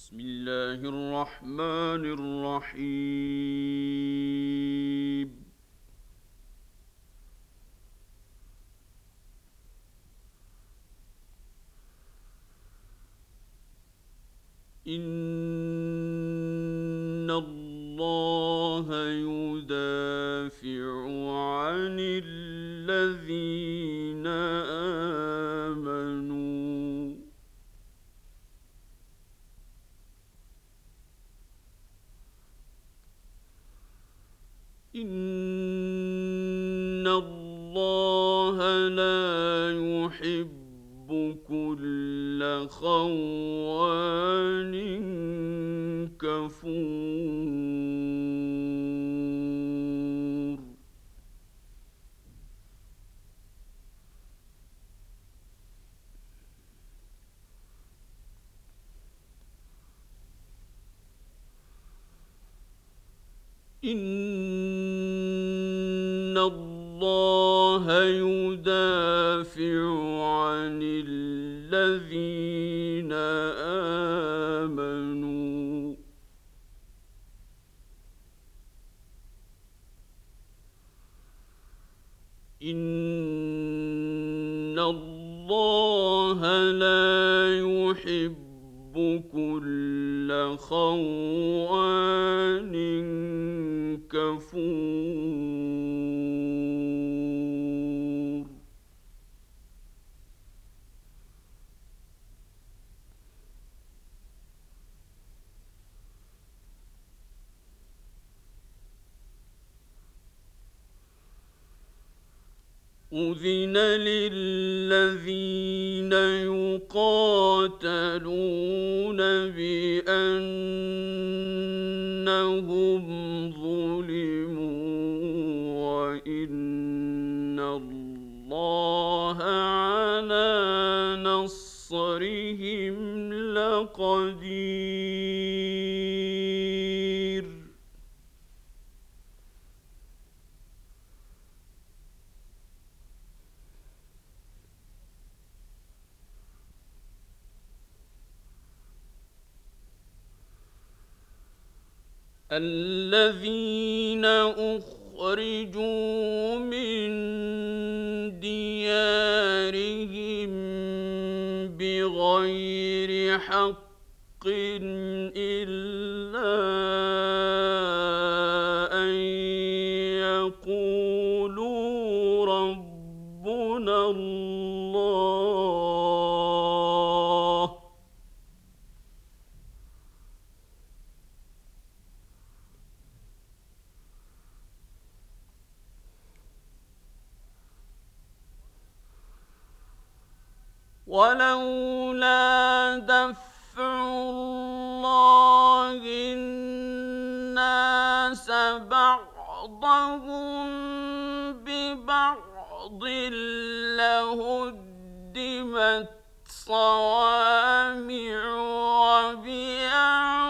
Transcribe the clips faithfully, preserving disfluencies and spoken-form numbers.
بسم الله الرحمن الرحيم. إن الله يدافع عن الذين آمنوا إن الله لا يحب كل خوان كفور. إن الله يدافع عن الذين آمنوا إن الله لا يحب كل خوان كفور. أذن للذين يقاتلون بأنهم ظلموا وإن الله على نصرهم لقدير. الذين أخرجوا من ديارهم بغير حق إلا أن يقولوا ربنا الله ولولا دفع الله الناس بعضهم ببعض لهدمت صوامع وبيع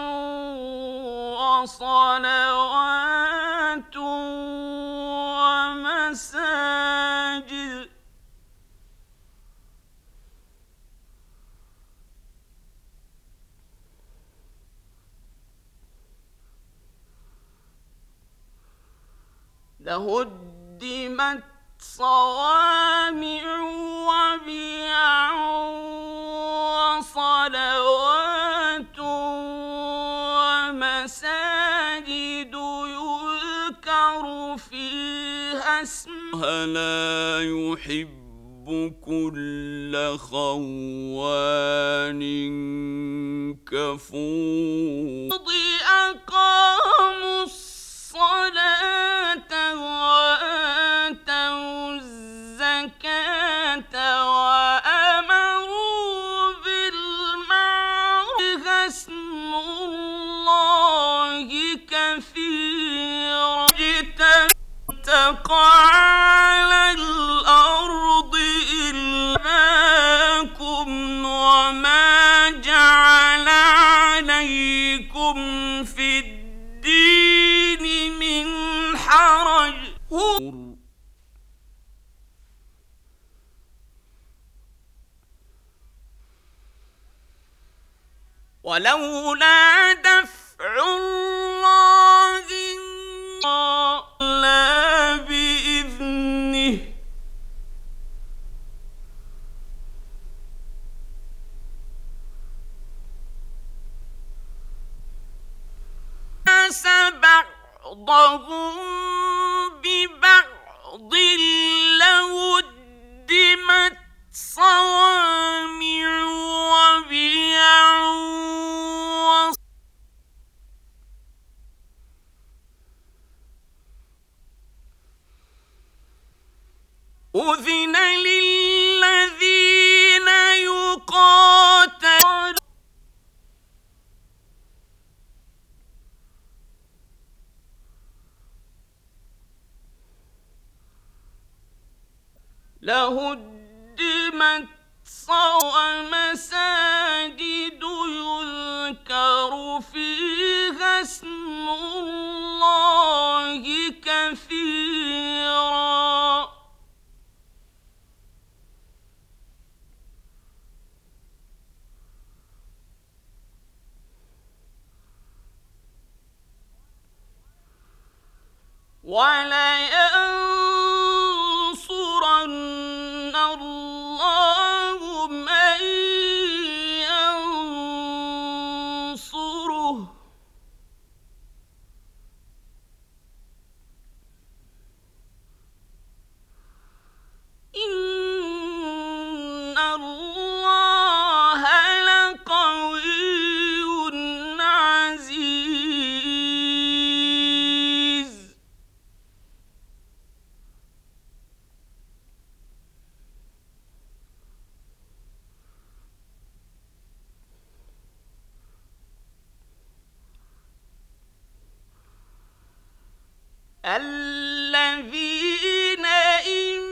وصلوات ومساجد لهدمت صوامع وبيع وصلوات ومساجد يذكر فيها اسمه لا يحب كل خوان كفور. أقاموا الصلاة وآتوا الزكاة وأمروا بالمعروف اسم الله كثيرا تقع على الأرض إلهاكم وما جعل عليكم في الدين من حرج ولولا دفع الله لا بإذنه الناس بعضهم ببعض لهدمت صوامع وبيع أذن للذين يقاتلون لهدمت صوامع ومساجد يذكر فيها اسم الله كثيرا وَلَيَنصُرَنَّ اللَّهُ مَن يَنصُرُهُ ۗ إِنَّ اللَّهَ لَقَوِيٌّ عَزِيزٌ. الَّذِينَ إِن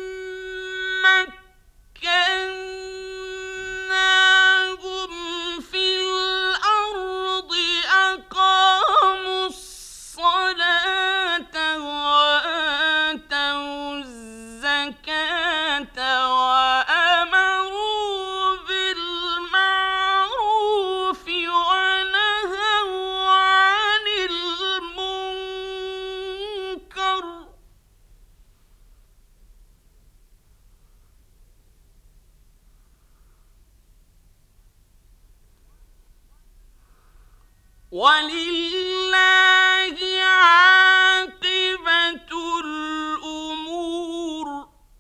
مَّكَّنَّاهُمْ فِي الْأَرْضِ أَقَامُوا الصَّلَاةَ وَآتَوُا الزَّكَاةَ وَأَمَرُوا بِالْمَعْرُوفِ وَنَهَوْا عَنِ الْمُنكَرِ ۚ وَلِلَّهِ عَاقِبَةُ الْأُمُورِ.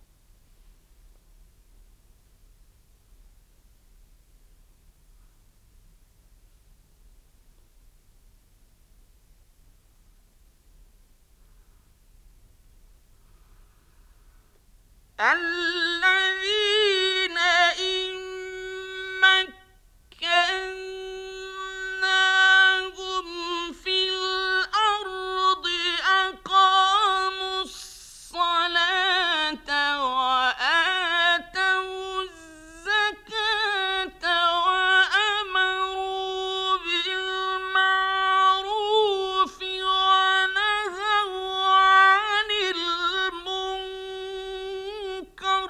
الَّذِينَ إِن مَّكَّنَّاهُمْ فِي الْأَرْضِ أَقَامُوا الصَّلَاةَ وَآتَوُا الزَّكَاةَ وَأَمَرُوا بِالْمَعْرُوفِ وَنَهَوْا عَنِ الْمُنكَرِ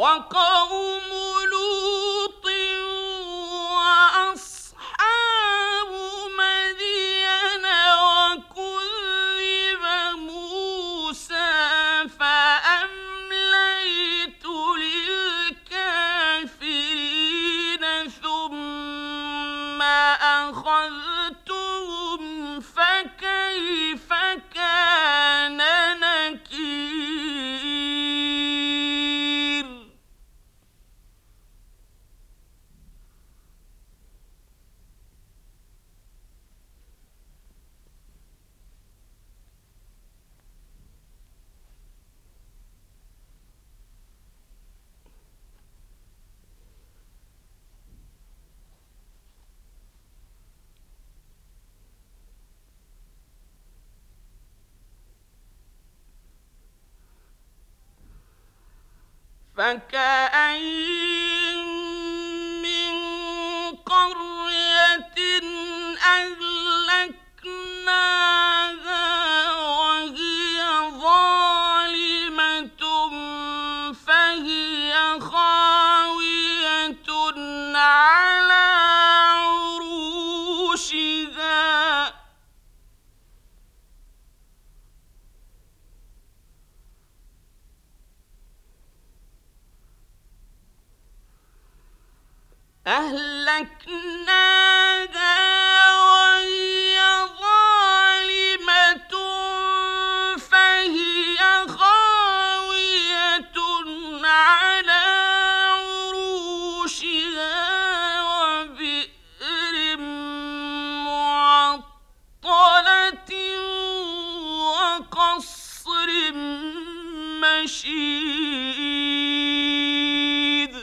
وقوم لوط وأصحاب مدين وكذب موسى فأمليت للكافرين ثم أخذتهم فكيف كان نكير. فكأين من قرية أهلكناها وهي ظالمة فهي خاوية على عروشها أهلكناها وهي ظالمة فهي خاوية على عروشها وبئر معطلة وقصر مشيد.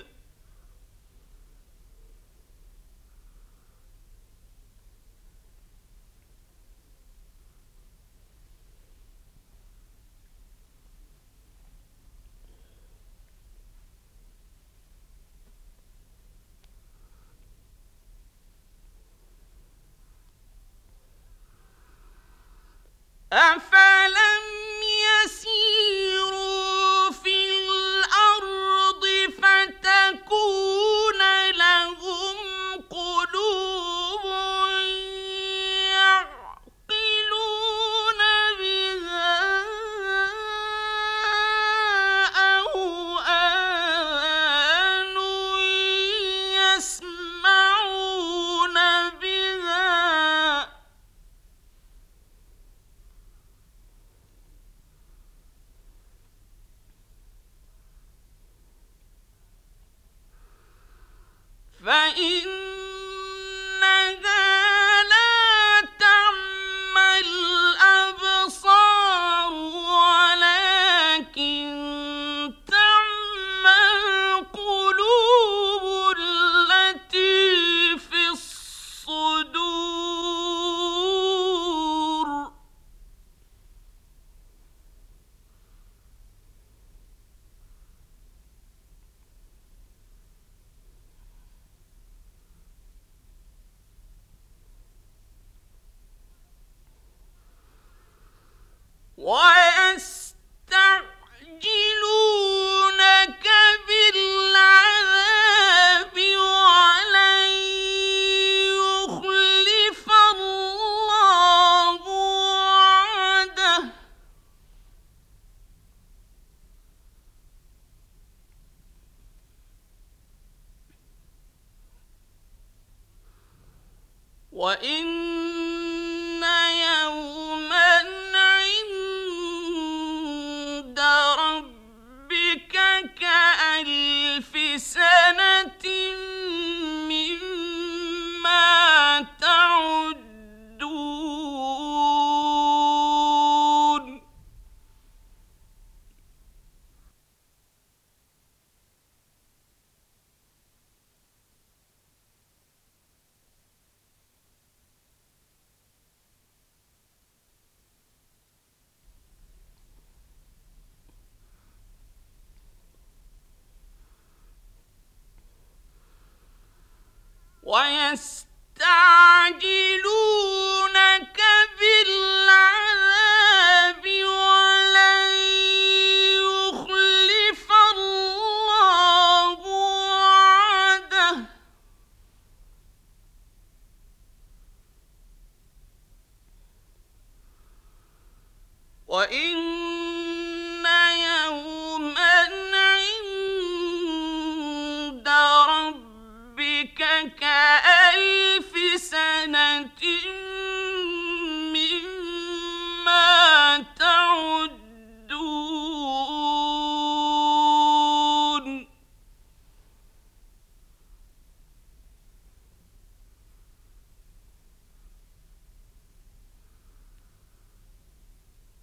أفلم يسيروا في الأرض فتكون لهم قلوب يعقلون بها أو آذان يسمعون بها فإنها لا تعمى الأبصار ولكن تعمى القلوب التي في الصدور. ويستعجلونك بالعذاب ولن يخلف الله وعده وإن يوما عند ربك كألف سنة مما تعدون. ويستعجلونك بالعذاب ولن يخلف الله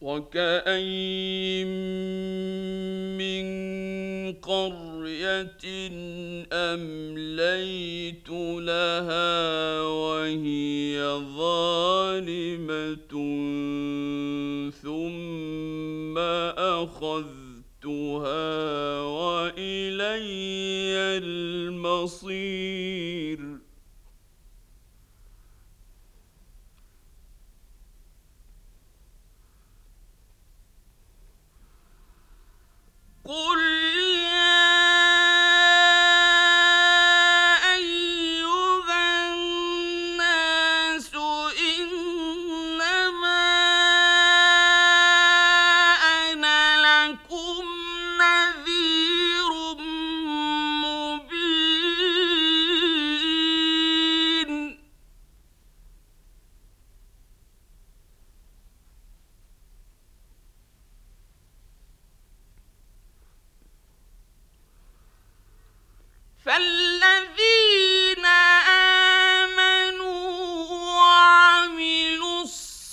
وكأين من قرية أمليت لها وهي ظالمة ثم أخذتها وإلي المصير. قل يا أيها الناس إنما أنا لكم نذير مبين. فالذين آمنوا وعملوا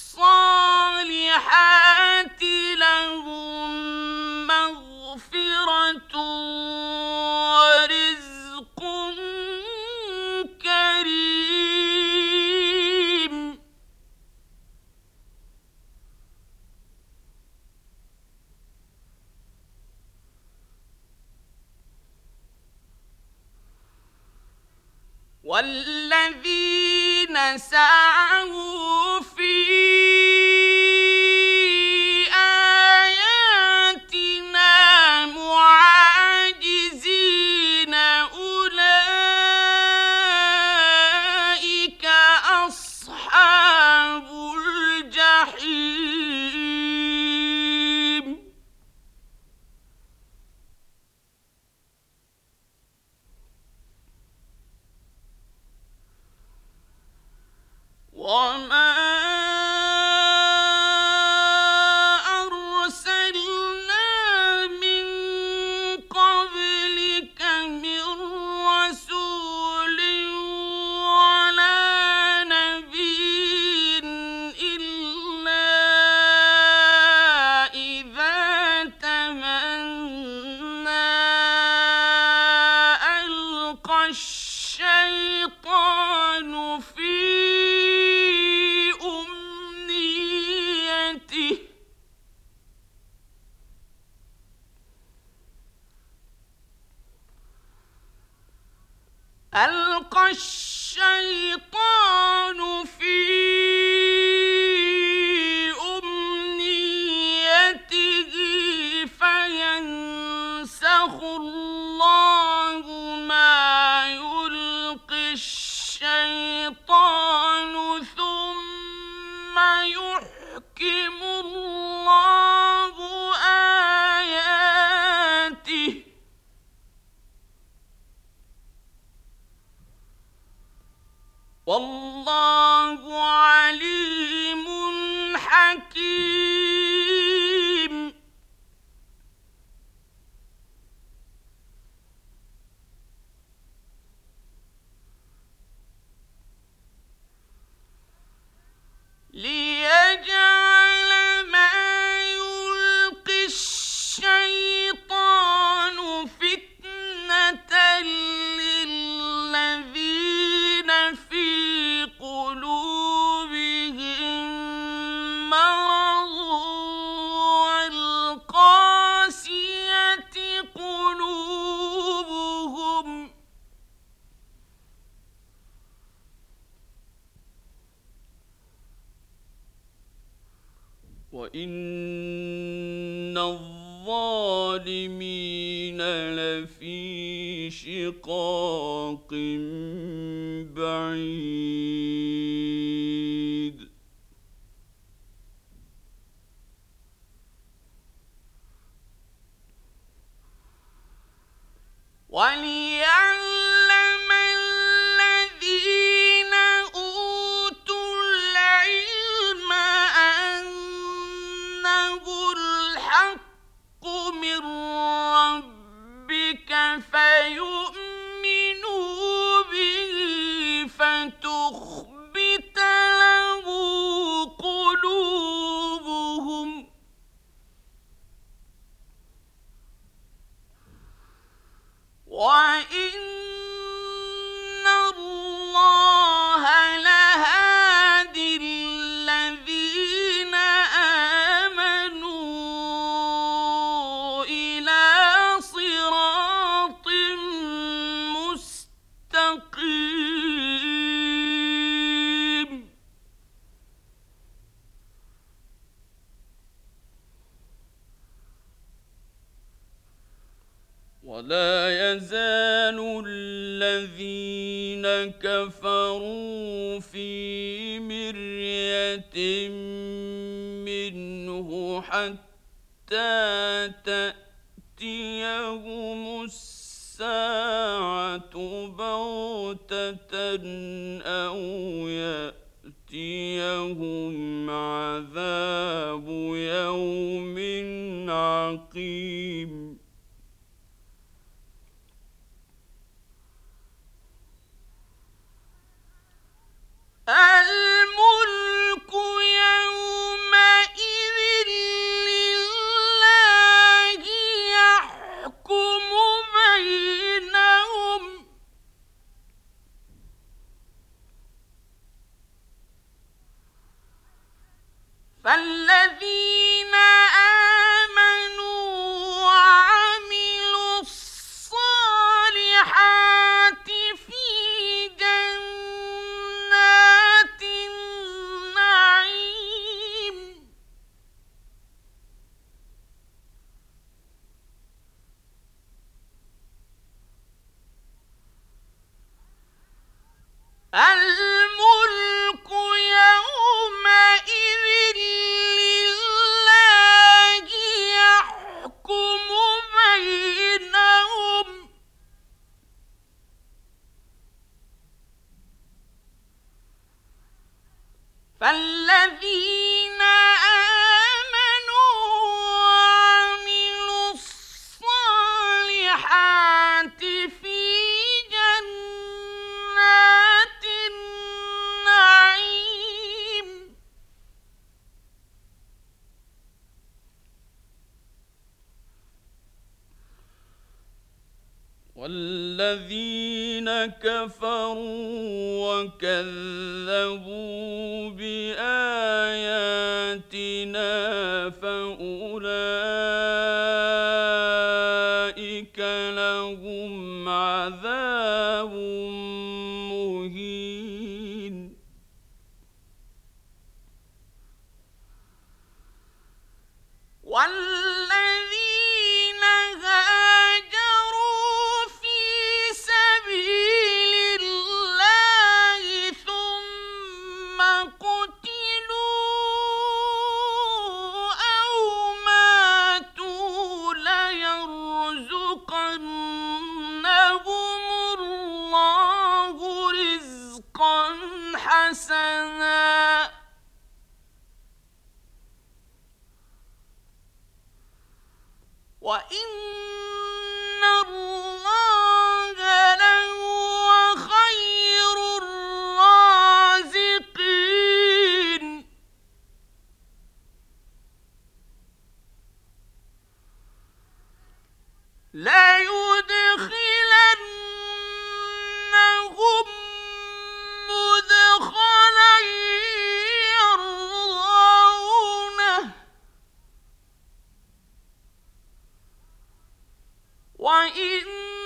الصالحات لهم مغفرة ورزق كريم. والذين سعوا في آياتنا معاجزين أولئك أصحاب الجحيم. وما أرسلنا من قبلك من رسول ولا نبي إلا إذا تمنى ألقى الشيطان في ألقى الشيطان في أمنيته فينسخ الله ما يلقي الشيطان ثم يحكم الله آياته والله عليم حكيم. ليجعل ما يلقي الشيطان فتنة للذين في قلوبهم مرض والقاسية قلوبهم وإن الظالمين لفي شقاق بعيد. وليعلم الذين أوتوا العلم أنه الحق من ربك فيؤمنوا به فتخبت ولا يزال الذين كفروا في مرية منه حتى تأتيهم الساعة بغتة أو يأتيهم عذاب يوم عقيم. الملك يومئذ لله يحكم بينهم فالذين آمنوا وعملوا الصالحات في جنات النعيم الملك يومئذ لله يحكم بينهم فالذين آمنوا وعملوا الصالحات في جنات النعيم والذين كفروا وكذبوا بآياتنا فأولئك لهم عذاب مهين. والذين هاجروا في سبيل الله ثم قتلوا أو ماتوا ليرزقنهم الله رزقا حسنا وإن الله لهو خير الرازقين. لا يدخلنهم مدخلا يرضونه وإن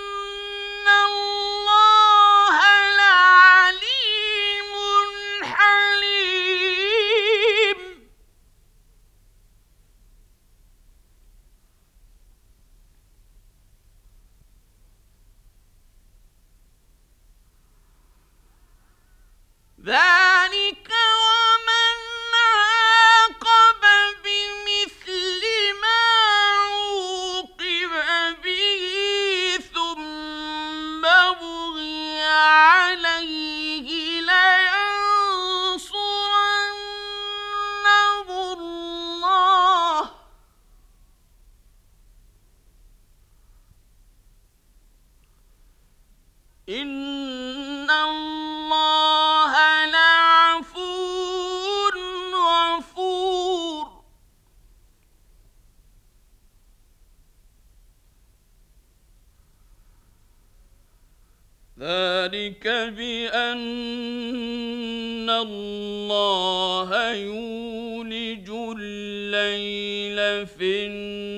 الله لعليم حليم. ذلك ومن عاقب بمثل ما عوقب به ثم بغي عليه لينصرنه الله إن الله لعفو غفور. ذلك بأن الله يولج الليل في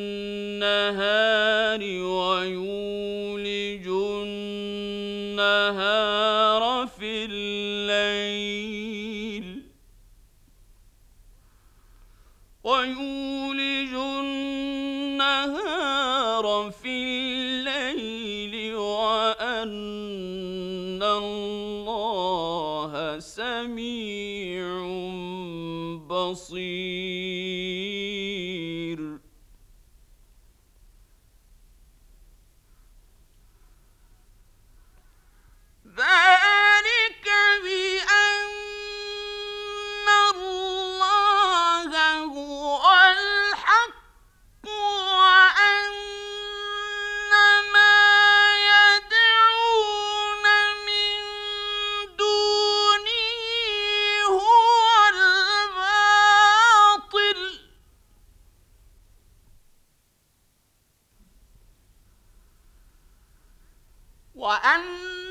النهار ويولج النهار في الليل ويولج النهار في الليل بصير. ذلك بأن الله هو الحق وأن ما يدعون من دونه هو الباطل وأن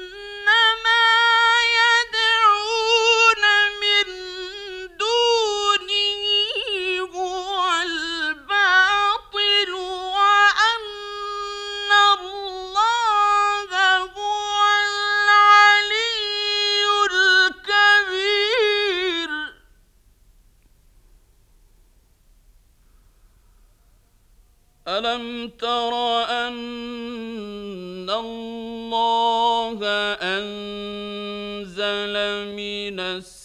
ألم تر أن الله أنزل من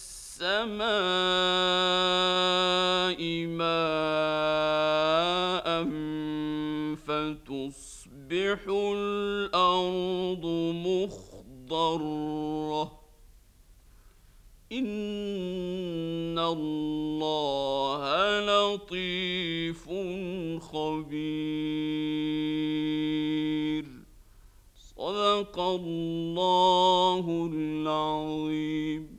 السماء ماء فتصبح الأرض مخضرة إن الله لطيف خبير. صدق الله العظيم.